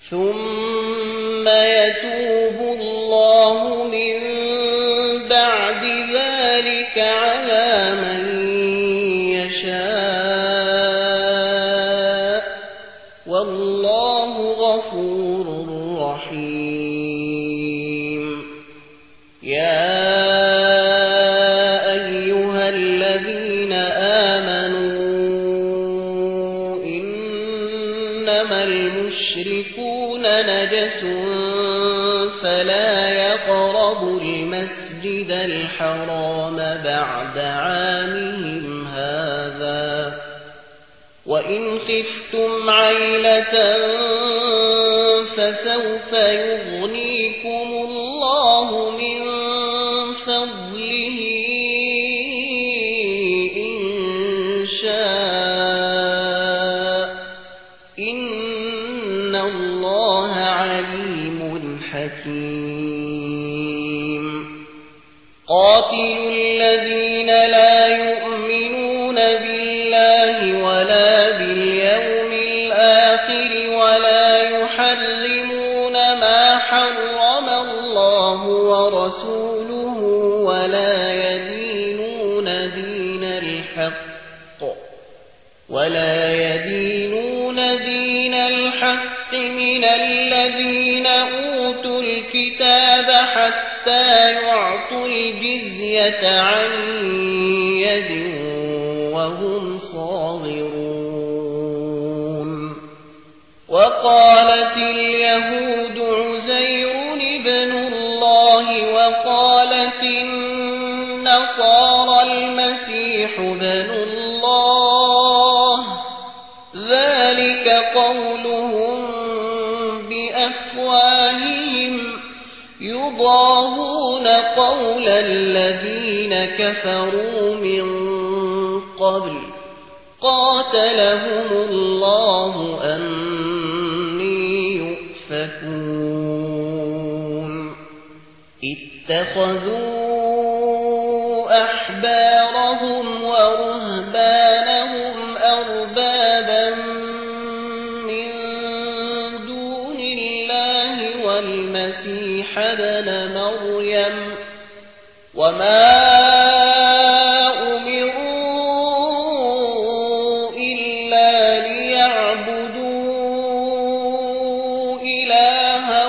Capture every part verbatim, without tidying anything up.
ثم يتوب الله من بعد ذلك على من يشاء والله غفور رحيم. يا أيها الذين آمنوا إنما المشركون نجس فلا يقربوا المسجد الحرام بعد عامهم هذا وإن خفتم عيلة فسوف يغنيكم الله من فضله إن شاء إن الله عليم حكيم. قاتلوا الذين لا يؤمنون بالله ولا باليوم الآخر ولا يحرمون ما حرم الله ورسوله ولا يدينون دين الحق ولا يدينون دين الحق من الذين أوتوا الكتاب حتى يعطوا الجزية عن يد وهم صاغرون. وقالت اليهود عزير ابن الله وقالت النصارى المسيح ابن الله ذلك قولهم بأفواههم يضاهون قول الذين كفروا من قبل قاتلهم الله أني يؤفكون. اتخذوا أحبارهم ورهبانهم أربابا من دون الله والمسيح ابن مريم وما أمروا إلا ليعبدوا إلها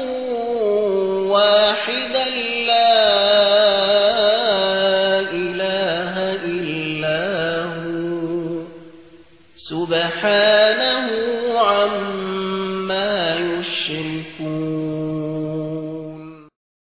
واحدا لا إله إلا هو سبحانه عما يشركون.